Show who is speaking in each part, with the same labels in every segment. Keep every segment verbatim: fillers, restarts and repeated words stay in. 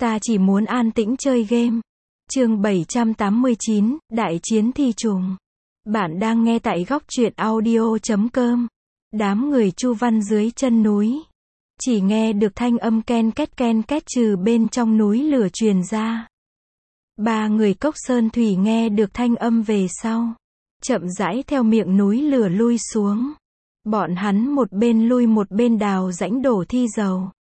Speaker 1: Ta chỉ muốn an tĩnh chơi game. Chương bảy trăm tám mươi chín, Đại chiến thi trùng. Bạn đang nghe tại góc truyện audio chấm com. Đám người Chu Văn dưới chân núi. Chỉ nghe được thanh âm ken két ken két trừ bên trong núi lửa truyền ra. Ba người Cốc Sơn Thủy nghe được thanh âm về sau. Chậm rãi theo miệng núi lửa lui xuống. Bọn hắn một bên lui một bên đào rãnh đổ thi dầu.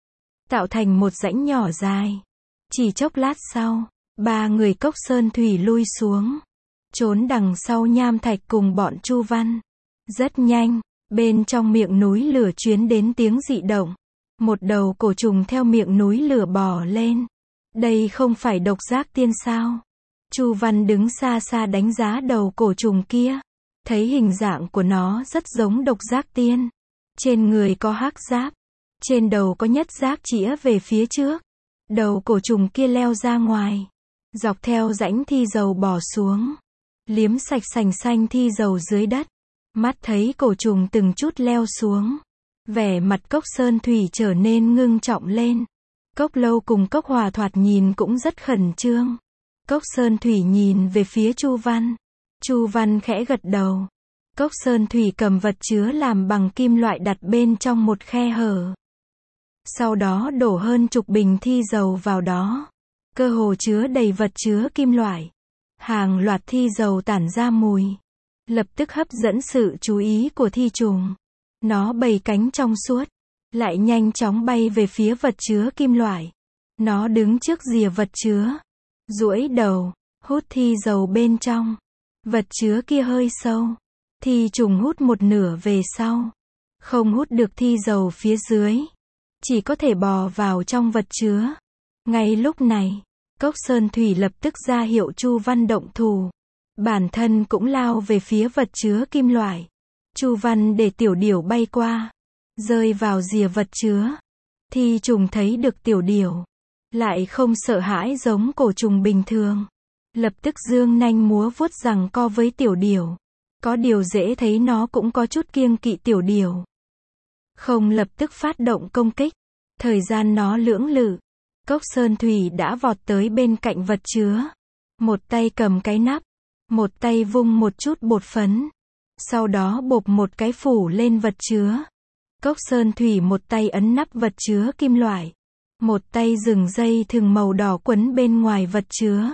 Speaker 1: Tạo thành một rãnh nhỏ dài. Chỉ chốc lát sau, ba người Cốc Sơn Thủy lui xuống. Trốn đằng sau nham thạch cùng bọn Chu Văn. Rất nhanh, bên trong miệng núi lửa truyền đến tiếng dị động. Một đầu cổ trùng theo miệng núi lửa bò lên. Đây không phải độc giác tiên sao? Chu Văn đứng xa xa đánh giá đầu cổ trùng kia. Thấy hình dạng của nó rất giống độc giác tiên. Trên người có hắc giáp. Trên đầu có nhất giác chĩa về phía trước. Đầu cổ trùng kia leo ra ngoài. Dọc theo rãnh thi dầu bò xuống. Liếm sạch sành xanh thi dầu dưới đất. Mắt thấy cổ trùng từng chút leo xuống. Vẻ mặt Cốc Sơn Thủy trở nên ngưng trọng lên. Cốc Lâu cùng Cốc Hòa thoạt nhìn cũng rất khẩn trương. Cốc Sơn Thủy nhìn về phía Chu Văn. Chu Văn khẽ gật đầu. Cốc Sơn Thủy cầm vật chứa làm bằng kim loại đặt bên trong một khe hở. Sau đó đổ hơn chục bình thi dầu vào đó. Cơ hồ chứa đầy vật chứa kim loại. Hàng loạt thi dầu tản ra mùi. Lập tức hấp dẫn sự chú ý của thi trùng. Nó bày cánh trong suốt. Lại nhanh chóng bay về phía vật chứa kim loại. Nó đứng trước rìa vật chứa. Duỗi đầu, hút thi dầu bên trong. Vật chứa kia hơi sâu. Thi trùng hút một nửa về sau. Không hút được thi dầu phía dưới. Chỉ có thể bò vào trong vật chứa. Ngay lúc này, Cốc Sơn Thủy lập tức ra hiệu Chu Văn động thủ. Bản thân cũng lao về phía vật chứa kim loại. Chu Văn để tiểu điểu bay qua. Rơi vào rìa vật chứa. Thi trùng thấy được tiểu điểu. Lại không sợ hãi giống cổ trùng bình thường. Lập tức dương nanh múa vuốt giằng co với tiểu điểu. Có điều dễ thấy nó cũng có chút kiêng kỵ tiểu điểu. Không lập tức phát động công kích. Thời gian nó lưỡng lự. Cốc Sơn Thủy đã vọt tới bên cạnh vật chứa. Một tay cầm cái nắp. Một tay vung một chút bột phấn. Sau đó bột một cái phủ lên vật chứa. Cốc Sơn Thủy một tay ấn nắp vật chứa kim loại. Một tay dừng dây thừng màu đỏ quấn bên ngoài vật chứa.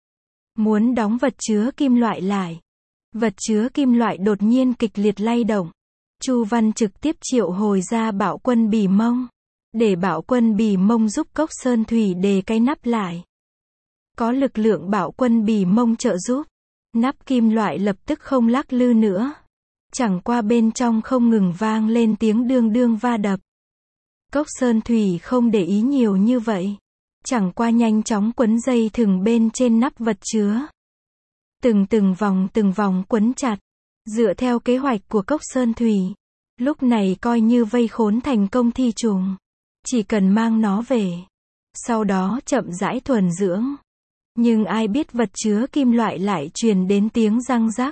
Speaker 1: Muốn đóng vật chứa kim loại lại. Vật chứa kim loại đột nhiên kịch liệt lay động. Chu Văn trực tiếp triệu hồi ra Bạo Quân Bì Mông. Để Bạo Quân Bì Mông giúp Cốc Sơn Thủy đề cái nắp lại. Có lực lượng Bạo Quân Bì Mông trợ giúp. Nắp kim loại lập tức không lắc lư nữa. Chẳng qua bên trong không ngừng vang lên tiếng đương đương va đập. Cốc Sơn Thủy không để ý nhiều như vậy. Chẳng qua nhanh chóng quấn dây thừng bên trên nắp vật chứa. Từng từng vòng từng vòng quấn chặt. Dựa theo kế hoạch của Cốc Sơn Thủy. Lúc này coi như vây khốn thành công thi trùng. Chỉ cần mang nó về. Sau đó chậm rãi thuần dưỡng. Nhưng ai biết vật chứa kim loại lại truyền đến tiếng răng rắc.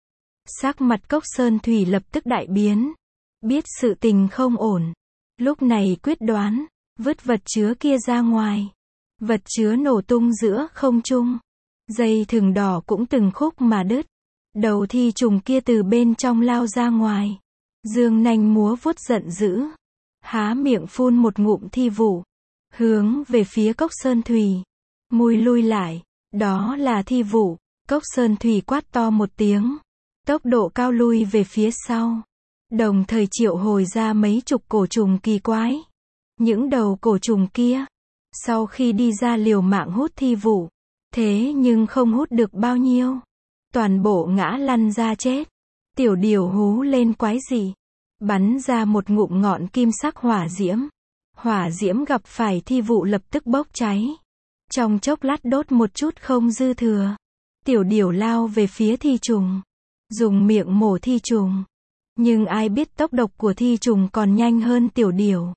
Speaker 1: Sắc mặt Cốc Sơn Thủy lập tức đại biến. Biết sự tình không ổn. Lúc này quyết đoán. Vứt vật chứa kia ra ngoài. Vật chứa nổ tung giữa không trung. Dây thừng đỏ cũng từng khúc mà đứt. Đầu thi trùng kia từ bên trong lao ra ngoài. Dương nanh múa vuốt giận dữ. Há miệng phun một ngụm thi vụ. Hướng về phía Cốc Sơn Thủy. Mùi lui lại. Đó là thi vụ. Cốc Sơn Thủy quát to một tiếng. Tốc độ cao lui về phía sau. Đồng thời triệu hồi ra mấy chục cổ trùng kỳ quái. Những đầu cổ trùng kia. Sau khi đi ra liều mạng hút thi vụ. Thế nhưng không hút được bao nhiêu. Toàn bộ ngã lăn ra chết. Tiểu điểu hú lên quái dị. Bắn ra một ngụm ngọn kim sắc hỏa diễm. Hỏa diễm gặp phải thi vụ lập tức bốc cháy. Trong chốc lát đốt một chút không dư thừa. Tiểu điểu lao về phía thi trùng. Dùng miệng mổ thi trùng. Nhưng ai biết tốc độ của thi trùng còn nhanh hơn tiểu điểu.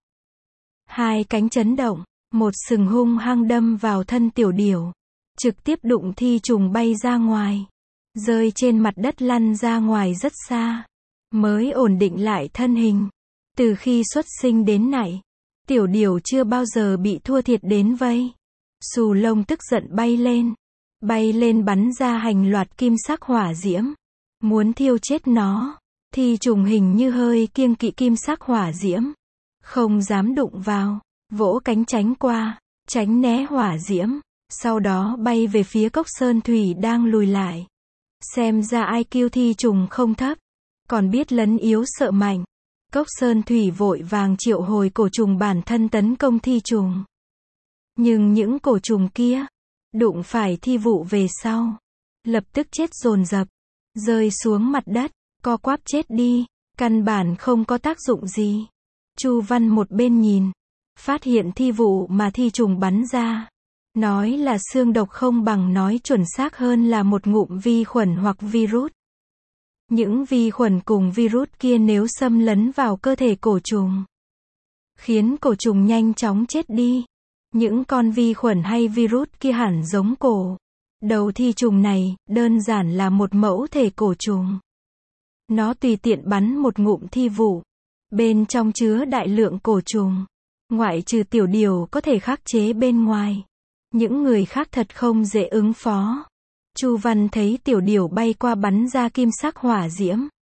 Speaker 1: Hai cánh chấn động. Một sừng hung hăng đâm vào thân tiểu điểu. Trực tiếp đụng thi trùng bay ra ngoài. Rơi trên mặt đất lăn ra ngoài rất xa. Mới ổn định lại thân hình. Từ khi xuất sinh đến nay, tiểu điểu chưa bao giờ bị thua thiệt đến vây. Xù Lông tức giận bay lên. Bay lên bắn ra hành loạt kim sắc hỏa diễm. Muốn thiêu chết nó. Thi trùng hình như hơi kiêng kỵ kim sắc hỏa diễm. Không dám đụng vào. Vỗ cánh tránh qua. Tránh né hỏa diễm. Sau đó bay về phía Cốc Sơn Thủy đang lùi lại. Xem ra i kiu thi trùng không thấp. Còn biết lấn yếu sợ mạnh. Cốc Sơn Thủy vội vàng triệu hồi cổ trùng bản thân tấn công thi trùng. Nhưng những cổ trùng kia, đụng phải thi vụ về sau, lập tức chết dồn dập, rơi xuống mặt đất, co quắp chết đi, căn bản không có tác dụng gì. Chu Văn một bên nhìn, phát hiện thi vụ mà thi trùng bắn ra. Nói là xương độc không bằng nói chuẩn xác hơn là một ngụm vi khuẩn hoặc virus. Những vi khuẩn cùng virus kia nếu xâm lấn vào cơ thể cổ trùng, khiến cổ trùng nhanh chóng chết đi. Những con vi khuẩn hay virus kia hẳn giống cổ. Đầu thi trùng này, đơn giản là một mẫu thể cổ trùng. Nó tùy tiện bắn một ngụm thi vụ. Bên trong chứa đại lượng cổ trùng. Ngoại trừ tiểu điều có thể khắc chế bên ngoài. Những người khác thật không dễ ứng phó. Chu Văn thấy tiểu điều bay qua bắn ra kim sắc hỏa diễm.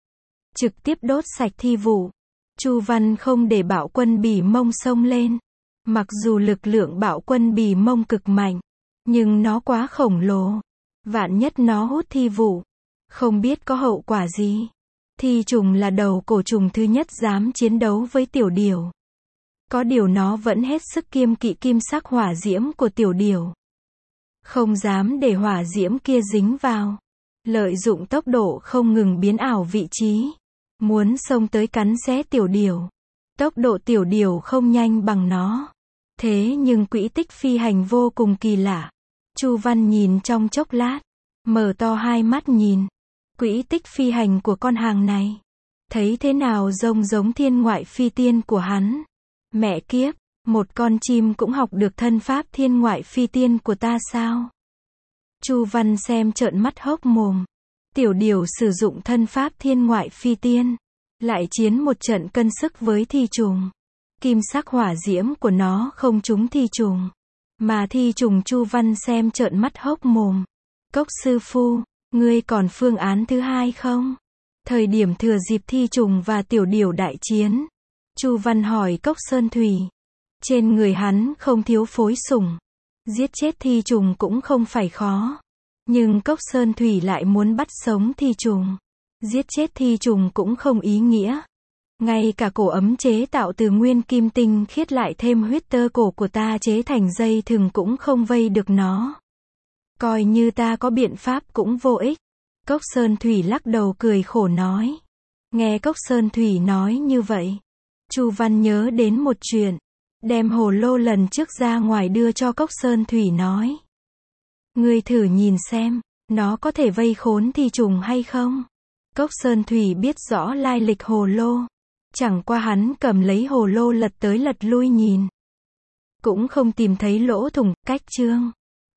Speaker 1: Trực tiếp đốt sạch thi vụ. Chu Văn không để bạo quân Bỉ Mông xông lên. Mặc dù lực lượng bạo quân Bỉ Mông cực mạnh, nhưng nó quá khổng lồ. Vạn nhất nó hút thi vụ, không biết có hậu quả gì. Thi trùng là đầu cổ trùng thứ nhất dám chiến đấu với tiểu điểu. Có điều nó vẫn hết sức kiêng kỵ kim sắc hỏa diễm của tiểu điểu. Không dám để hỏa diễm kia dính vào. Lợi dụng tốc độ không ngừng biến ảo vị trí. Muốn xông tới cắn xé tiểu điểu. Tốc độ tiểu điểu không nhanh bằng nó. Thế nhưng quỹ tích phi hành vô cùng kỳ lạ. Chu Văn nhìn trong chốc lát. Mở to hai mắt nhìn. Quỹ tích phi hành của con hàng này. Thấy thế nào giống giống thiên ngoại phi tiên của hắn. Mẹ kiếp, một con chim cũng học được thân pháp thiên ngoại phi tiên của ta sao? Chu Văn xem trợn mắt hốc mồm. Tiểu điểu sử dụng thân pháp thiên ngoại phi tiên. Lại chiến một trận cân sức với thi trùng. Kim sắc hỏa diễm của nó không trúng thi trùng. Mà thi trùng Chu Văn xem trợn mắt hốc mồm. Cốc sư phu, ngươi còn phương án thứ hai không? Thời điểm thừa dịp thi trùng và tiểu điểu đại chiến. Chu Văn hỏi Cốc Sơn Thủy. Trên người hắn không thiếu phối sủng. Giết chết thi trùng cũng không phải khó. Nhưng Cốc Sơn Thủy lại muốn bắt sống thi trùng. Giết chết thi trùng cũng không ý nghĩa. Ngay cả cổ ấm chế tạo từ nguyên kim tinh khiết lại thêm huyết tơ cổ của ta chế thành dây thừng cũng không vây được nó. Coi như ta có biện pháp cũng vô ích. Cốc Sơn Thủy lắc đầu cười khổ nói. Nghe Cốc Sơn Thủy nói như vậy. Chu Văn nhớ đến một chuyện. Đem hồ lô lần trước ra ngoài đưa cho Cốc Sơn Thủy nói. Ngươi thử nhìn xem, nó có thể vây khốn thi trùng hay không? Cốc Sơn Thủy biết rõ lai lịch hồ lô. Chẳng qua hắn cầm lấy hồ lô lật tới lật lui nhìn. Cũng không tìm thấy lỗ thủng, cách chương.